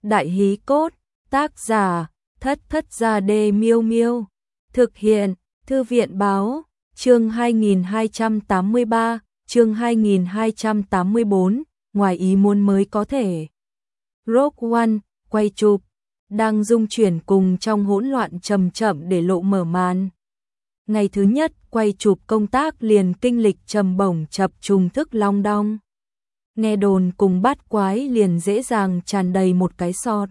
Đại hí cốt, tác giả, Thất Thất Gia Đê Miêu Miêu. Thực hiện, Thư viện báo, chương 2283, chương 2284, ngoài ý muốn mới có thể. Rogue One, quay chụp, đang dung chuyển cùng trong hỗn loạn chậm chậm để lộ mở màn. Ngày thứ nhất, quay chụp công tác liền kinh lịch trầm bổng chập trùng thức long đong. Nghe đồn cùng bát quái liền dễ dàng tràn đầy một cái sọt.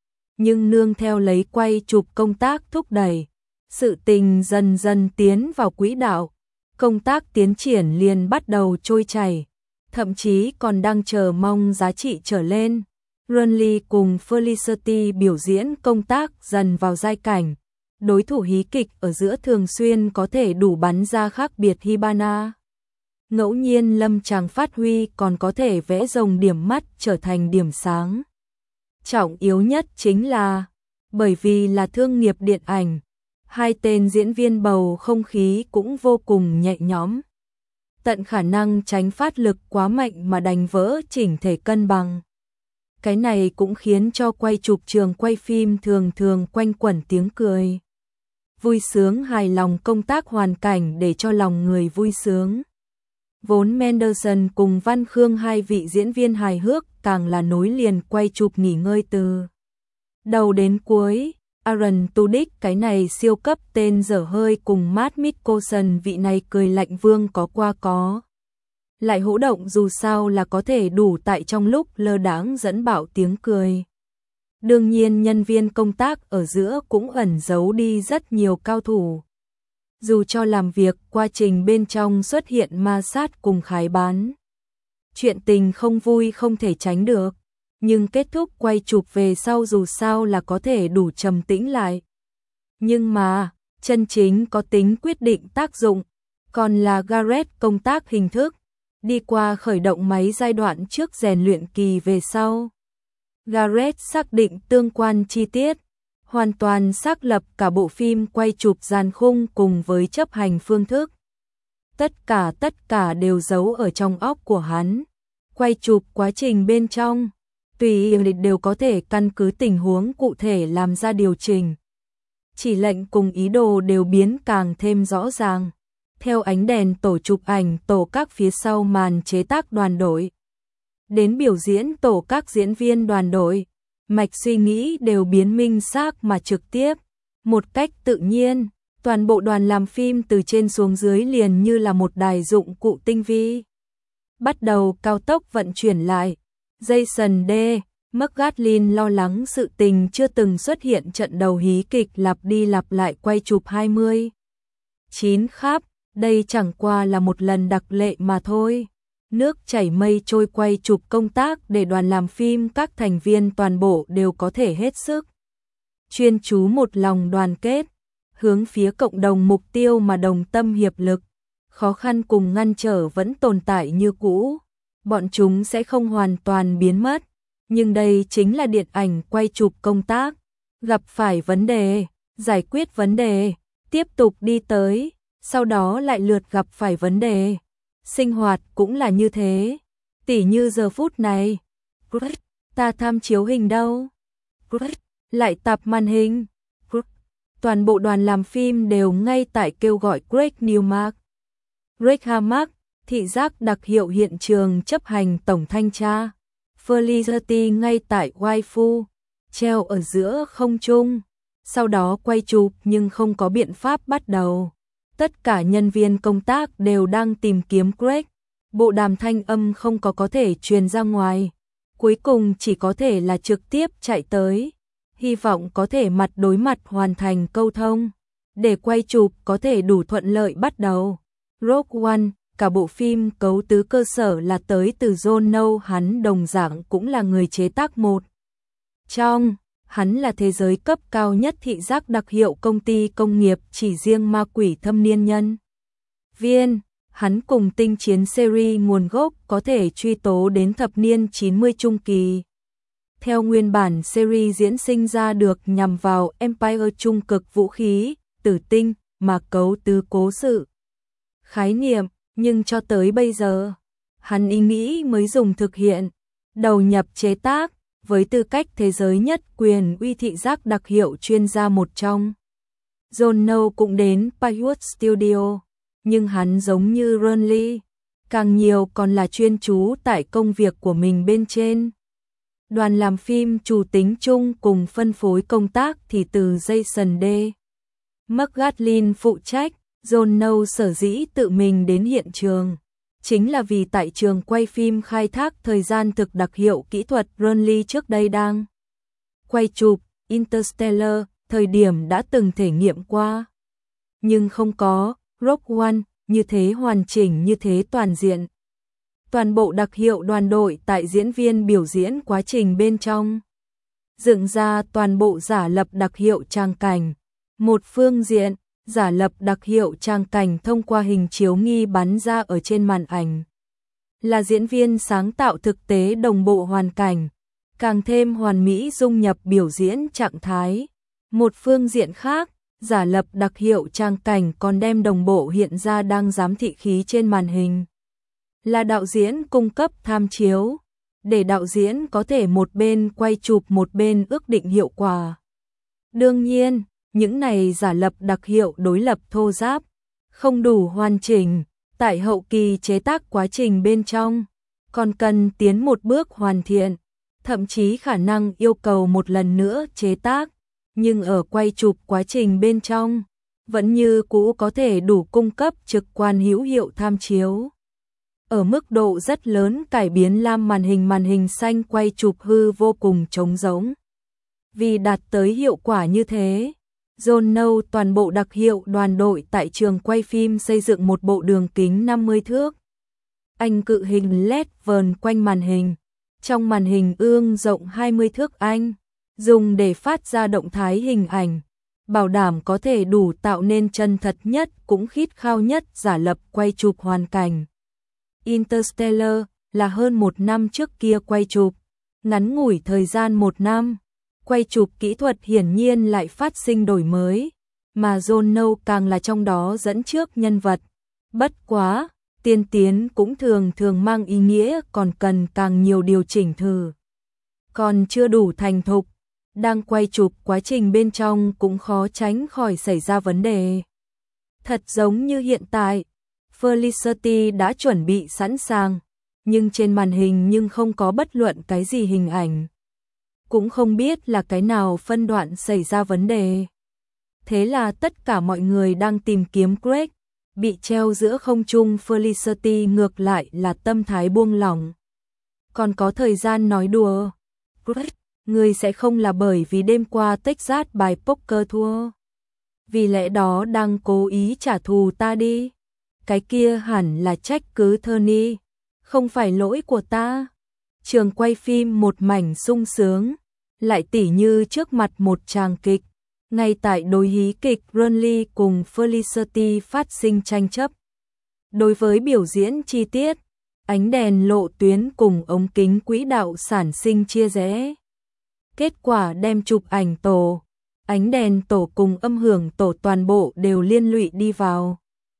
Nhưng nương theo lấy quay chụp công tác thúc đẩy, sự tình dần dần tiến vào quỹ đạo, công tác tiến triển liền bắt đầu trôi chảy, thậm chí còn đang chờ mong giá trị trở lên. Runley cùng Felicity biểu diễn công tác dần vào giai cảnh, đối thủ hí kịch ở giữa thường xuyên có thể đủ bắn ra khác biệt Hibana. Ngẫu nhiên lâm tràng phát huy còn có thể vẽ rồng điểm mắt trở thành điểm sáng. Trọng yếu nhất chính là, bởi vì là thương nghiệp điện ảnh, hai tên diễn viên bầu không khí cũng vô cùng nhẹ nhõm. Tận khả năng tránh phát lực quá mạnh mà đánh vỡ chỉnh thể cân bằng. Cái này cũng khiến cho quay chụp trường quay phim thường thường quanh quẩn tiếng cười. Vui sướng hài lòng công tác hoàn cảnh để cho lòng người vui sướng. Vốn Mendelsohn cùng Văn Khương hai vị diễn viên hài hước càng là nối liền quay chụp nghỉ ngơi từ đầu đến cuối. Aaron Tudyk cái này siêu cấp tên dở hơi cùng Matt Mikkelsen vị này cười lạnh vương có qua có lại hỗ động dù sao là có thể đủ tại trong lúc lơ đãng dẫn bạo tiếng cười. Đương nhiên nhân viên công tác ở giữa cũng ẩn giấu đi rất nhiều cao thủ. Dù cho làm việc quá trình bên trong xuất hiện ma sát cùng khái bán. Chuyện tình không vui không thể tránh được, nhưng kết thúc quay chụp về sau dù sao là có thể đủ trầm tĩnh lại. Nhưng mà, chân chính có tính quyết định tác dụng, còn là Gareth công tác hình thức, đi qua khởi động máy giai đoạn trước rèn luyện kỳ về sau. Gareth xác định tương quan chi tiết, hoàn toàn xác lập cả bộ phim quay chụp dàn khung cùng với chấp hành phương thức. Tất cả đều giấu ở trong óc của hắn. Quay chụp quá trình bên trong, tùy đều có thể căn cứ tình huống cụ thể làm ra điều chỉnh. Chỉ lệnh cùng ý đồ đều biến càng thêm rõ ràng. Theo ánh đèn tổ chụp ảnh tổ các phía sau màn chế tác đoàn đội, đến biểu diễn tổ các diễn viên đoàn đội, mạch suy nghĩ đều biến minh xác mà trực tiếp, một cách tự nhiên. Toàn bộ đoàn làm phim từ trên xuống dưới liền như là một đài dụng cụ tinh vi. Bắt đầu cao tốc vận chuyển lại. Jason D. McGatlin lo lắng sự tình chưa từng xuất hiện trận đầu hí kịch lặp đi lặp lại quay chụp 29 khắp. Đây chẳng qua là một lần đặc lệ mà thôi. Nước chảy mây trôi quay chụp công tác để đoàn làm phim các thành viên toàn bộ đều có thể hết sức chuyên chú một lòng đoàn kết, hướng phía cộng đồng mục tiêu mà đồng tâm hiệp lực. Khó khăn cùng ngăn trở vẫn tồn tại như cũ, bọn chúng sẽ không hoàn toàn biến mất, nhưng đây chính là điện ảnh quay chụp công tác, gặp phải vấn đề, giải quyết vấn đề, tiếp tục đi tới, sau đó lại lượt gặp phải vấn đề. Sinh hoạt cũng là như thế, tỉ như giờ phút này, ta tham chiếu hình đâu, lại tập màn hình. Toàn bộ đoàn làm phim đều ngay tại kêu gọi Greg Newmark, Greg Hamack, thị giác đặc hiệu hiện trường chấp hành tổng thanh tra. Felicity ngay tại waifu, treo ở giữa không trung. Sau đó quay chụp nhưng không có biện pháp bắt đầu. Tất cả nhân viên công tác đều đang tìm kiếm Greg. Bộ đàm thanh âm không có thể truyền ra ngoài. Cuối cùng chỉ có thể là trực tiếp chạy tới. Hy vọng có thể mặt đối mặt hoàn thành câu thông, để quay chụp có thể đủ thuận lợi bắt đầu. Rogue One, cả bộ phim cấu tứ cơ sở là tới từ John Nâu, hắn đồng dạng cũng là người chế tác một trong, hắn là thế giới cấp cao nhất thị giác đặc hiệu công ty công nghiệp chỉ riêng ma quỷ thâm niên nhân viên. Hắn cùng tinh chiến series nguồn gốc có thể truy tố đến thập niên 90 trung kỳ. Theo nguyên bản series diễn sinh ra được nhằm vào Empire trung cực vũ khí, tử tinh, mà cấu tứ cố sự. Khái niệm, nhưng cho tới bây giờ, hắn ý nghĩ mới dùng thực hiện, đầu nhập chế tác, với tư cách thế giới nhất quyền uy thị giác đặc hiệu chuyên gia một trong. Jon Snow cũng đến Pinewood Studio, nhưng hắn giống như Renly, càng nhiều còn là chuyên chú tại công việc của mình bên trên. Đoàn làm phim chủ tính chung cùng phân phối công tác thì từ Jason D. McGatlin phụ trách. Jon Snow sở dĩ tự mình đến hiện trường chính là vì tại trường quay phim khai thác thời gian thực đặc hiệu kỹ thuật Renly trước đây đang quay chụp Interstellar, thời điểm đã từng thể nghiệm qua. Nhưng không có Rogue One như thế hoàn chỉnh, như thế toàn diện. Toàn bộ đặc hiệu đoàn đội tại diễn viên biểu diễn quá trình bên trong, dựng ra toàn bộ giả lập đặc hiệu trang cảnh. Một phương diện, giả lập đặc hiệu trang cảnh thông qua hình chiếu nghi bắn ra ở trên màn ảnh. Là diễn viên sáng tạo thực tế đồng bộ hoàn cảnh, càng thêm hoàn mỹ dung nhập biểu diễn trạng thái. Một phương diện khác, giả lập đặc hiệu trang cảnh còn đem đồng bộ hiện ra đang giám thị khí trên màn hình. Là đạo diễn cung cấp tham chiếu, để đạo diễn có thể một bên quay chụp một bên ước định hiệu quả. Đương nhiên, những này giả lập đặc hiệu đối lập thô ráp, không đủ hoàn chỉnh, tại hậu kỳ chế tác quá trình bên trong, còn cần tiến một bước hoàn thiện, thậm chí khả năng yêu cầu một lần nữa chế tác, nhưng ở quay chụp quá trình bên trong, vẫn như cũ có thể đủ cung cấp trực quan hữu hiệu tham chiếu. Ở mức độ rất lớn cải biến lam màn hình xanh quay chụp hư vô cùng trống rỗng. Vì đạt tới hiệu quả như thế, Jon Snow toàn bộ đặc hiệu đoàn đội tại trường quay phim xây dựng một bộ đường kính 50 thước. Anh cự hình LED vờn quanh màn hình, trong màn hình ương rộng 20 thước anh, dùng để phát ra động thái hình ảnh, bảo đảm có thể đủ tạo nên chân thật nhất cũng khít khao nhất giả lập quay chụp hoàn cảnh. Interstellar là hơn 1 năm trước kia quay chụp, ngắn ngủi thời gian 1 năm. Quay chụp kỹ thuật hiển nhiên lại phát sinh đổi mới, mà Jon Snow càng là trong đó dẫn trước nhân vật. Bất quá, tiên tiến cũng thường mang ý nghĩa còn cần càng nhiều điều chỉnh thử. Còn chưa đủ thành thục, đang quay chụp quá trình bên trong cũng khó tránh khỏi xảy ra vấn đề. Thật giống như hiện tại, Felicity đã chuẩn bị sẵn sàng, nhưng trên màn hình nhưng không có bất luận cái gì hình ảnh. Cũng không biết là cái nào phân đoạn xảy ra vấn đề. Thế là tất cả mọi người đang tìm kiếm Greg, bị treo giữa không trung. Felicity ngược lại là tâm thái buông lỏng. Còn có thời gian nói đùa. Greg, ngươi sẽ không là bởi vì đêm qua Texas bài poker thua, vì lẽ đó đang cố ý trả thù ta đi. Cái kia hẳn là trách cứ Tony, không phải lỗi của ta. Trường quay phim một mảnh sung sướng, lại tỉ như trước mặt một tràng kịch. Ngay tại đối hí kịch, Renly cùng Felicity phát sinh tranh chấp. Đối với biểu diễn chi tiết, ánh đèn lộ tuyến cùng ống kính quỹ đạo sản sinh chia rẽ. Kết quả đem chụp ảnh tổ, ánh đèn tổ cùng âm hưởng tổ toàn bộ đều liên lụy đi vào.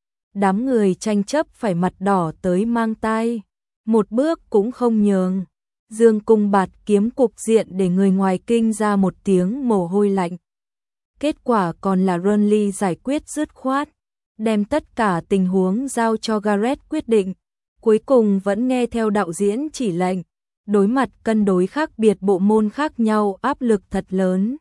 Đám người tranh chấp phải mặt đỏ tới mang tai, một bước cũng không nhường. Dương cung bạt kiếm cục diện để người ngoài kinh ra một tiếng mồ hôi lạnh. Kết quả còn là Renly giải quyết dứt khoát, đem tất cả tình huống giao cho Gareth quyết định, cuối cùng vẫn nghe theo đạo diễn chỉ lệnh. Đối mặt cân đối khác biệt bộ môn khác nhau, áp lực thật lớn,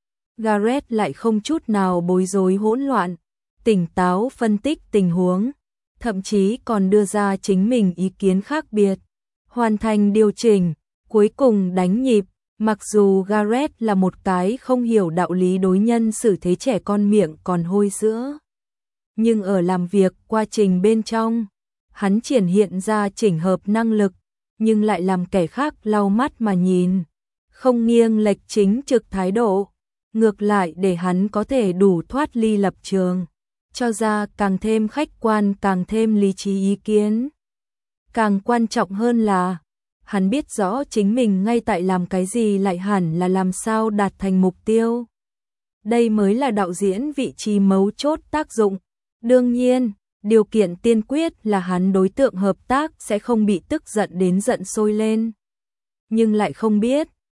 Gareth lại không chút nào bối rối hỗn loạn, tỉnh táo phân tích tình huống, thậm chí còn đưa ra chính mình ý kiến khác biệt, hoàn thành điều chỉnh, cuối cùng đánh nhịp. Mặc dù Gareth là một cái không hiểu đạo lý đối nhân xử thế trẻ con miệng còn hôi sữa, nhưng ở làm việc quá trình bên trong, hắn triển hiện ra chỉnh hợp năng lực, nhưng lại làm kẻ khác lau mắt mà nhìn, không nghiêng lệch chính trực thái độ, ngược lại để hắn có thể đủ thoát ly lập trường, cho ra càng thêm khách quan, càng thêm lý trí ý kiến. Càng quan trọng hơn là hắn biết rõ chính mình ngay tại làm cái gì, lại hẳn là làm sao đạt thành mục tiêu. Đây mới là đạo diễn vị trí mấu chốt tác dụng. Đương nhiên, điều kiện tiên quyết là hắn đối tượng hợp tác sẽ không bị tức giận đến giận sôi lên. Nhưng lại không biết,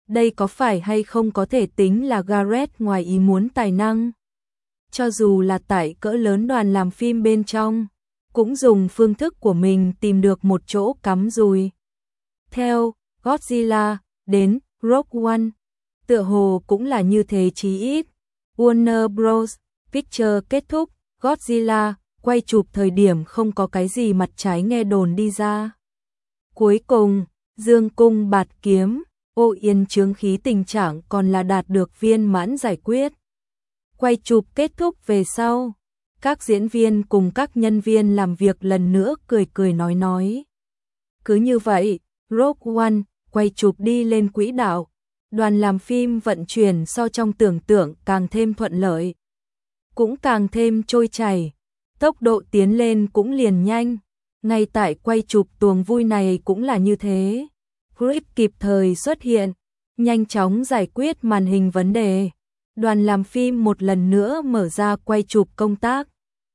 Đây có phải hay không có thể tính là Gareth ngoài ý muốn tài năng? Cho dù là tại cỡ lớn đoàn làm phim bên trong, cũng dùng phương thức của mình tìm được một chỗ cắm rùi. Theo Godzilla đến Rogue One, tựa hồ cũng là như thế chí ít. Warner Bros. Pictures kết thúc Godzilla quay chụp thời điểm không có cái gì mặt trái nghe đồn đi ra. Cuối cùng, dương cung bạt kiếm, ô yên chướng khí tình trạng còn là đạt được viên mãn giải quyết. Quay chụp kết thúc về sau, các diễn viên cùng các nhân viên làm việc lần nữa cười cười nói. Cứ như vậy, Rogue One quay chụp đi lên quỹ đạo, đoàn làm phim vận chuyển so trong tưởng tượng càng thêm thuận lợi, cũng càng thêm trôi chảy, tốc độ tiến lên cũng liền nhanh. Ngay tại quay chụp tuồng vui này cũng là như thế. Grip kịp thời xuất hiện, nhanh chóng giải quyết màn hình vấn đề. Đoàn làm phim một lần nữa mở ra quay chụp công tác.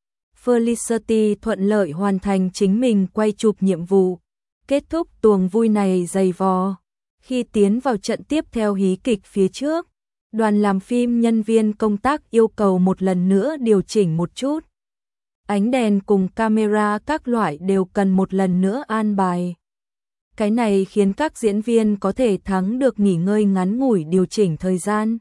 Felicity thuận lợi hoàn thành chính mình quay chụp nhiệm vụ, kết thúc tuồng vui này dày vò. Khi tiến vào trận tiếp theo hí kịch phía trước, đoàn làm phim nhân viên công tác yêu cầu một lần nữa điều chỉnh một chút. Ánh đèn cùng camera các loại đều cần một lần nữa an bài. Cái này khiến các diễn viên có thể thắng được nghỉ ngơi ngắn ngủi điều chỉnh thời gian.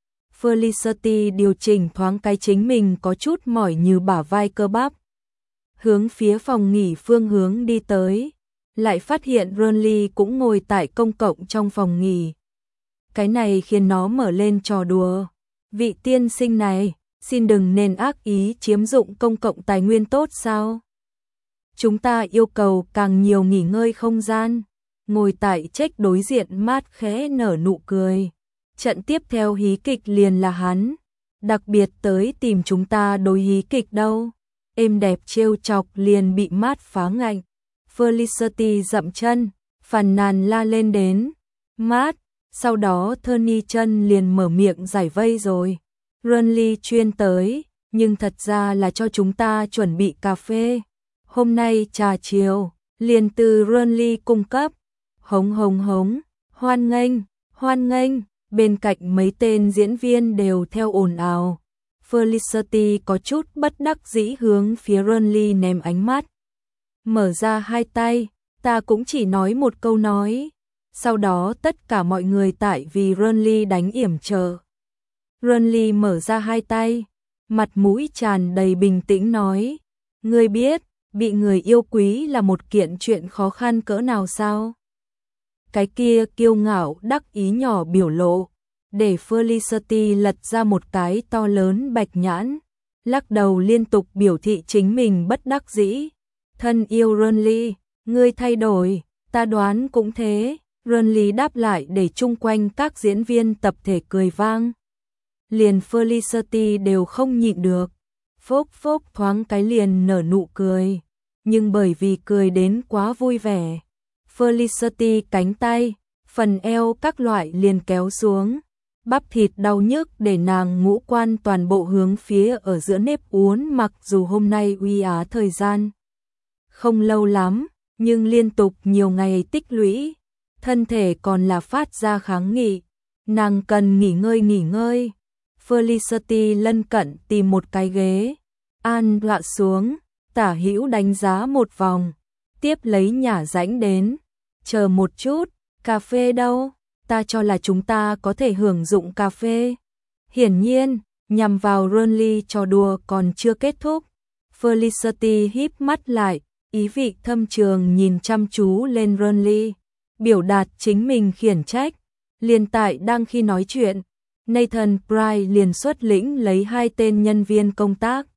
Felicity điều chỉnh thoáng cái chính mình có chút mỏi như bả vai cơ bắp. Hướng phía phòng nghỉ phương hướng đi tới, lại phát hiện Ronly cũng ngồi tại công cộng trong phòng nghỉ. Cái này khiến nó mở lên trò đùa. Vị tiên sinh này, xin đừng nên ác ý chiếm dụng công cộng tài nguyên tốt sao? Chúng ta yêu cầu càng nhiều nghỉ ngơi không gian. Ngồi tại check đối diện mát khẽ nở nụ cười. Trận tiếp theo hí kịch liền là hắn, đặc biệt tới tìm chúng ta đối hí kịch đâu. Êm đẹp trêu chọc liền bị mát phá ngạnh. Felicity dậm chân, phàn nàn la lên đến. Mát, sau đó Tony chân liền mở miệng giải vây rồi. Ronly chuyên tới, nhưng thật ra là cho chúng ta chuẩn bị cà phê. Hôm nay trà chiều, liền từ Ronly cung cấp. Hống hống hống, hoan nghênh, hoan nghênh. Bên cạnh mấy tên diễn viên đều theo ồn ào. Felicity có chút bất đắc dĩ hướng phía Ronly ném ánh mắt. Mở ra hai tay, ta cũng chỉ nói một câu nói. Sau đó tất cả mọi người tại vì Ronly đánh yểm trợ. Ronly mở ra hai tay, mặt mũi tràn đầy bình tĩnh nói. Ngươi biết, bị người yêu quý là một kiện chuyện khó khăn cỡ nào sao? Cái kia kiêu ngạo đắc ý nhỏ biểu lộ, để Felicity lật ra một cái to lớn bạch nhãn, lắc đầu liên tục biểu thị chính mình bất đắc dĩ. Thân yêu Ronly, ngươi thay đổi, ta đoán cũng thế. Ronly đáp lại để chung quanh các diễn viên tập thể cười vang. Liền Felicity đều không nhịn được, phốc phốc thoáng cái liền nở nụ cười, nhưng bởi vì cười đến quá vui vẻ, Felicity cánh tay, phần eo các loại liền kéo xuống, bắp thịt đau nhức để nàng ngũ quan toàn bộ hướng phía ở giữa nếp uốn. Mặc dù hôm nay uy á thời gian không lâu lắm, nhưng liên tục nhiều ngày tích lũy, thân thể còn là phát ra kháng nghị, nàng cần nghỉ ngơi. Felicity lân cận tìm một cái ghế, an lạ xuống, tả hữu đánh giá một vòng, tiếp lấy nhả rãnh đến. Chờ một chút, cà phê đâu? Ta cho là chúng ta có thể hưởng dụng cà phê. Hiển nhiên, nhằm vào Ronly trò đùa còn chưa kết thúc. Felicity híp mắt lại, ý vị thâm trường nhìn chăm chú lên Ronly, biểu đạt chính mình khiển trách. Liền tại đang khi nói chuyện, Nathan Pryce liền xuất lĩnh lấy hai tên nhân viên công tác,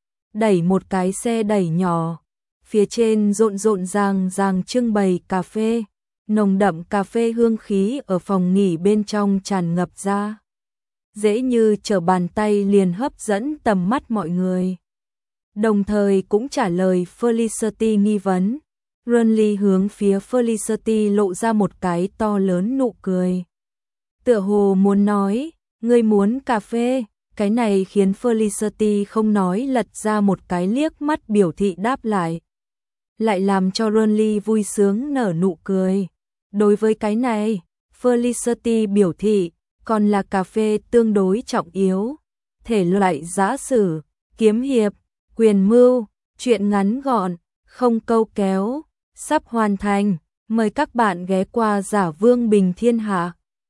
đẩy một cái xe đẩy nhỏ, phía trên rộn ràng trưng bày cà phê, nồng đậm cà phê hương khí ở phòng nghỉ bên trong tràn ngập ra, dễ như trở bàn tay liền hấp dẫn tầm mắt mọi người. Đồng thời cũng trả lời Felicity nghi vấn. Ronly hướng phía Felicity lộ ra một cái to lớn nụ cười, tựa hồ muốn nói, ngươi muốn cà phê. Cái này khiến Felicity không nói lật ra một cái liếc mắt biểu thị đáp lại làm cho Ronly vui sướng nở nụ cười. Đối với cái này, Felicity biểu thị, còn là cà phê tương đối trọng yếu. Thể loại giã sử, kiếm hiệp, quyền mưu, truyện ngắn gọn, không câu kéo, sắp hoàn thành. Mời các bạn ghé qua Giả Vương Bình Thiên Hạ.